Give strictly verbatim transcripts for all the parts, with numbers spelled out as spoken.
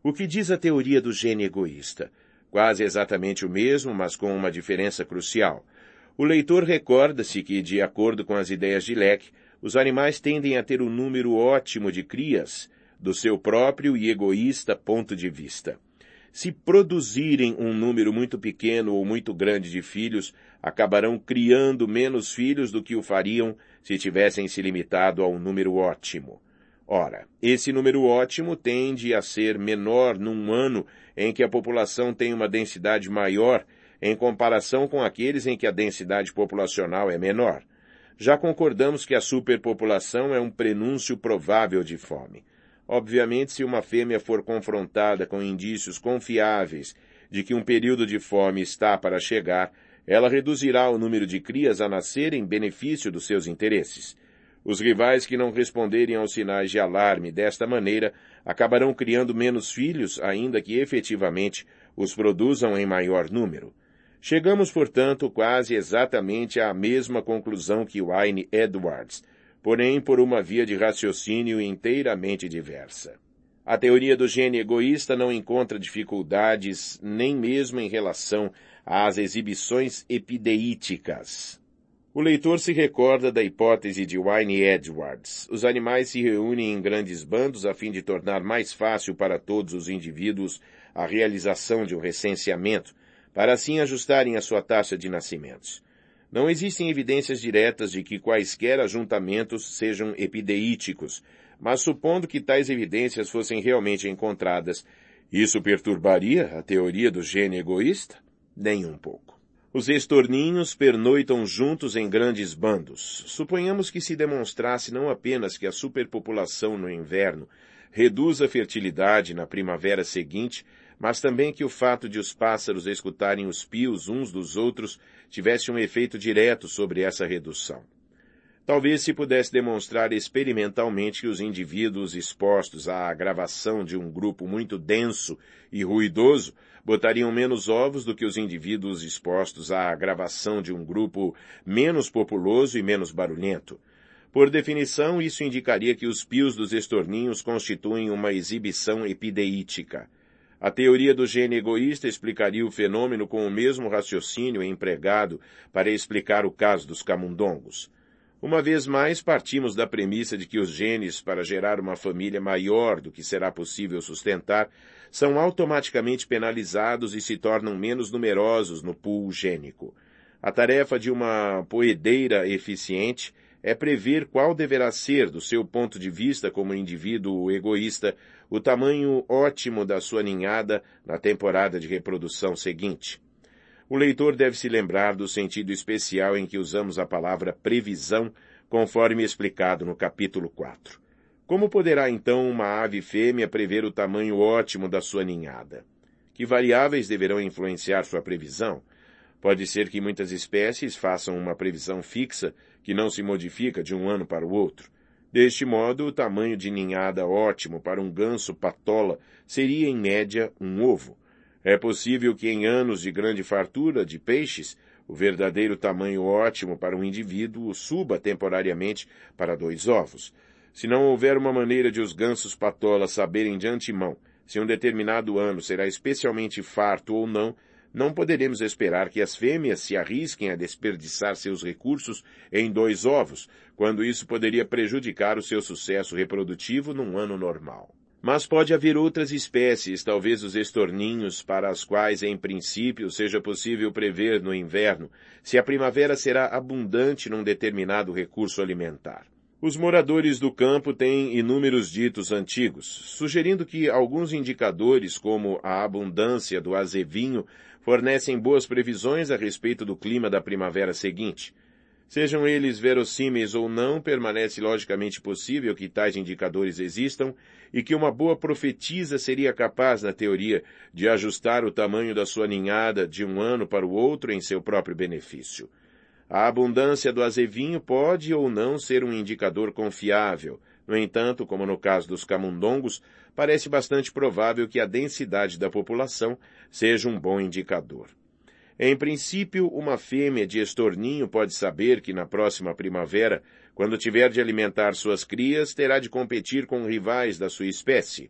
O que diz a teoria do gene egoísta? Quase exatamente o mesmo, mas com uma diferença crucial. O leitor recorda-se que, de acordo com as ideias de Leck, os animais tendem a ter um número ótimo de crias, do seu próprio e egoísta ponto de vista. Se produzirem um número muito pequeno ou muito grande de filhos, acabarão criando menos filhos do que o fariam se tivessem se limitado ao número ótimo. Ora, esse número ótimo tende a ser menor num ano em que a população tem uma densidade maior em comparação com aqueles em que a densidade populacional é menor. Já concordamos que a superpopulação é um prenúncio provável de fome. Obviamente, se uma fêmea for confrontada com indícios confiáveis de que um período de fome está para chegar, ela reduzirá o número de crias a nascer em benefício dos seus interesses. Os rivais que não responderem aos sinais de alarme desta maneira acabarão criando menos filhos, ainda que efetivamente os produzam em maior número. Chegamos, portanto, quase exatamente à mesma conclusão que Wynne Edwards, porém por uma via de raciocínio inteiramente diversa. A teoria do gene egoísta não encontra dificuldades nem mesmo em relação às exibições epideíticas. O leitor se recorda da hipótese de Wynne Edwards. Os animais se reúnem em grandes bandos a fim de tornar mais fácil para todos os indivíduos a realização de um recenseamento, para assim ajustarem a sua taxa de nascimentos. Não existem evidências diretas de que quaisquer ajuntamentos sejam epideíticos, mas supondo que tais evidências fossem realmente encontradas, isso perturbaria a teoria do gene egoísta? Nem um pouco. Os estorninhos pernoitam juntos em grandes bandos. Suponhamos que se demonstrasse não apenas que a superpopulação no inverno reduz a fertilidade na primavera seguinte, mas também que o fato de os pássaros escutarem os pios uns dos outros tivesse um efeito direto sobre essa redução. Talvez se pudesse demonstrar experimentalmente que os indivíduos expostos à agravação de um grupo muito denso e ruidoso botariam menos ovos do que os indivíduos expostos à agravação de um grupo menos populoso e menos barulhento. Por definição, isso indicaria que os pios dos estorninhos constituem uma exibição epideítica. A teoria do gene egoísta explicaria o fenômeno com o mesmo raciocínio empregado para explicar o caso dos camundongos. Uma vez mais, partimos da premissa de que os genes para gerar uma família maior do que será possível sustentar são automaticamente penalizados e se tornam menos numerosos no pool gênico. A tarefa de uma poedeira eficiente é prever qual deverá ser, do seu ponto de vista como indivíduo egoísta, o tamanho ótimo da sua ninhada na temporada de reprodução seguinte. O leitor deve se lembrar do sentido especial em que usamos a palavra previsão, conforme explicado no capítulo quatro. Como poderá, então, uma ave fêmea prever o tamanho ótimo da sua ninhada? Que variáveis deverão influenciar sua previsão? Pode ser que muitas espécies façam uma previsão fixa que não se modifica de um ano para o outro. Deste modo, o tamanho de ninhada ótimo para um ganso patola seria, em média, um ovo. É possível que em anos de grande fartura de peixes, o verdadeiro tamanho ótimo para um indivíduo suba temporariamente para dois ovos. Se não houver uma maneira de os gansos patolas saberem de antemão se um determinado ano será especialmente farto ou não, não poderemos esperar que as fêmeas se arrisquem a desperdiçar seus recursos em dois ovos, quando isso poderia prejudicar o seu sucesso reprodutivo num ano normal. Mas pode haver outras espécies, talvez os estorninhos, para as quais, em princípio, seja possível prever no inverno se a primavera será abundante num determinado recurso alimentar. Os moradores do campo têm inúmeros ditos antigos, sugerindo que alguns indicadores, como a abundância do azevinho, fornecem boas previsões a respeito do clima da primavera seguinte. Sejam eles verossímeis ou não, permanece logicamente possível que tais indicadores existam e que uma boa profetisa seria capaz, na teoria, de ajustar o tamanho da sua ninhada de um ano para o outro em seu próprio benefício. A abundância do azevinho pode ou não ser um indicador confiável. No entanto, como no caso dos camundongos, parece bastante provável que a densidade da população seja um bom indicador. Em princípio, uma fêmea de estorninho pode saber que na próxima primavera, quando tiver de alimentar suas crias, terá de competir com rivais da sua espécie.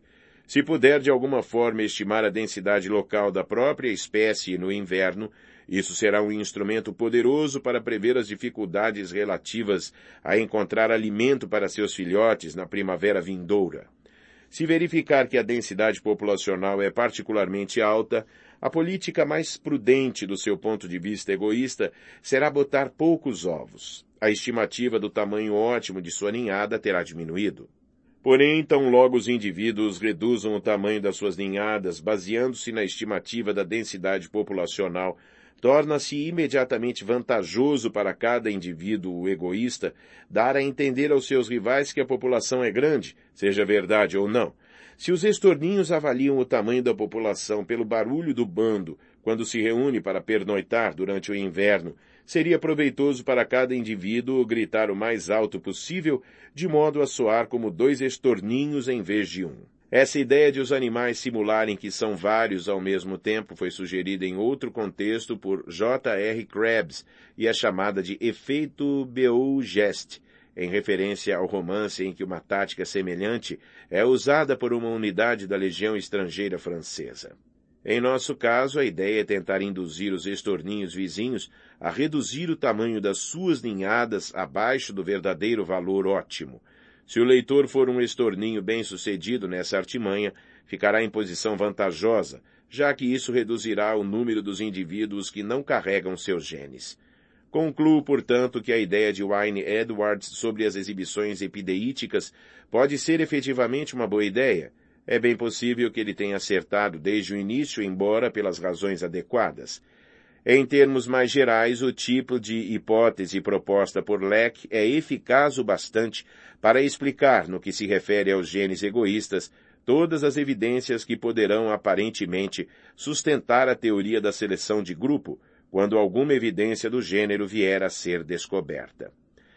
Se puder de alguma forma estimar a densidade local da própria espécie no inverno, isso será um instrumento poderoso para prever as dificuldades relativas a encontrar alimento para seus filhotes na primavera vindoura. Se verificar que a densidade populacional é particularmente alta, a política mais prudente do seu ponto de vista egoísta será botar poucos ovos. A estimativa do tamanho ótimo de sua ninhada terá diminuído. Porém, tão logo os indivíduos reduzam o tamanho das suas ninhadas, baseando-se na estimativa da densidade populacional, torna-se imediatamente vantajoso para cada indivíduo egoísta dar a entender aos seus rivais que a população é grande, seja verdade ou não. Se os estorninhos avaliam o tamanho da população pelo barulho do bando quando se reúne para pernoitar durante o inverno, seria proveitoso para cada indivíduo gritar o mais alto possível, de modo a soar como dois estorninhos em vez de um. Essa ideia de os animais simularem que são vários ao mesmo tempo foi sugerida em outro contexto por J R Krebs e é chamada de efeito Beau-Geste, em referência ao romance em que uma tática semelhante é usada por uma unidade da Legião Estrangeira Francesa. Em nosso caso, a ideia é tentar induzir os estorninhos vizinhos a reduzir o tamanho das suas ninhadas abaixo do verdadeiro valor ótimo. Se o leitor for um estorninho bem-sucedido nessa artimanha, ficará em posição vantajosa, já que isso reduzirá o número dos indivíduos que não carregam seus genes. Concluo, portanto, que a ideia de Wayne Edwards sobre as exibições epideíticas pode ser efetivamente uma boa ideia. É bem possível que ele tenha acertado desde o início, embora pelas razões adequadas. Em termos mais gerais, o tipo de hipótese proposta por Leck é eficaz o bastante para explicar, no que se refere aos genes egoístas, todas as evidências que poderão aparentemente sustentar a teoria da seleção de grupo, quando alguma evidência do gênero vier a ser descoberta.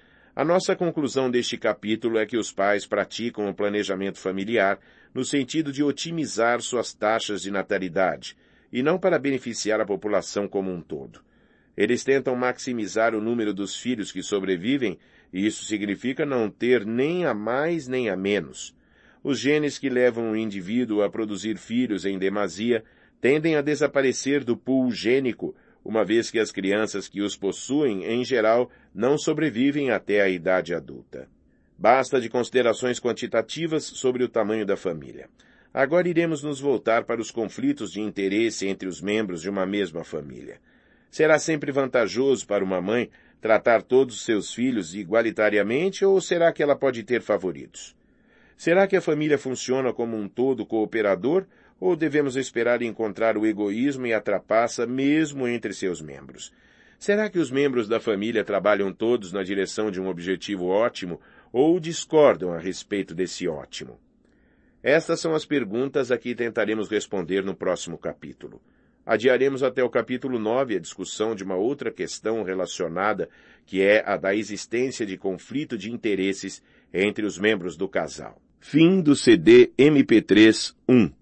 A nossa conclusão deste capítulo é que os pais praticam o planejamento familiar no sentido de otimizar suas taxas de natalidade, e não para beneficiar a população como um todo. Eles tentam maximizar o número dos filhos que sobrevivem, e isso significa não ter nem a mais nem a menos. Os genes que levam o indivíduo a produzir filhos em demasia tendem a desaparecer do pool gênico, uma vez que as crianças que os possuem, em geral, não sobrevivem até a idade adulta. Basta de considerações quantitativas sobre o tamanho da família. Agora iremos nos voltar para os conflitos de interesse entre os membros de uma mesma família. Será sempre vantajoso para uma mãe tratar todos os seus filhos igualitariamente ou será que ela pode ter favoritos? Será que a família funciona como um todo cooperador ou devemos esperar encontrar o egoísmo e a trapaça mesmo entre seus membros? Será que os membros da família trabalham todos na direção de um objetivo ótimo ou discordam a respeito desse ótimo? Estas são as perguntas a que tentaremos responder no próximo capítulo. Adiaremos até o capítulo nove a discussão de uma outra questão relacionada, que é a da existência de conflito de interesses entre os membros do casal. Fim do C D M P três um.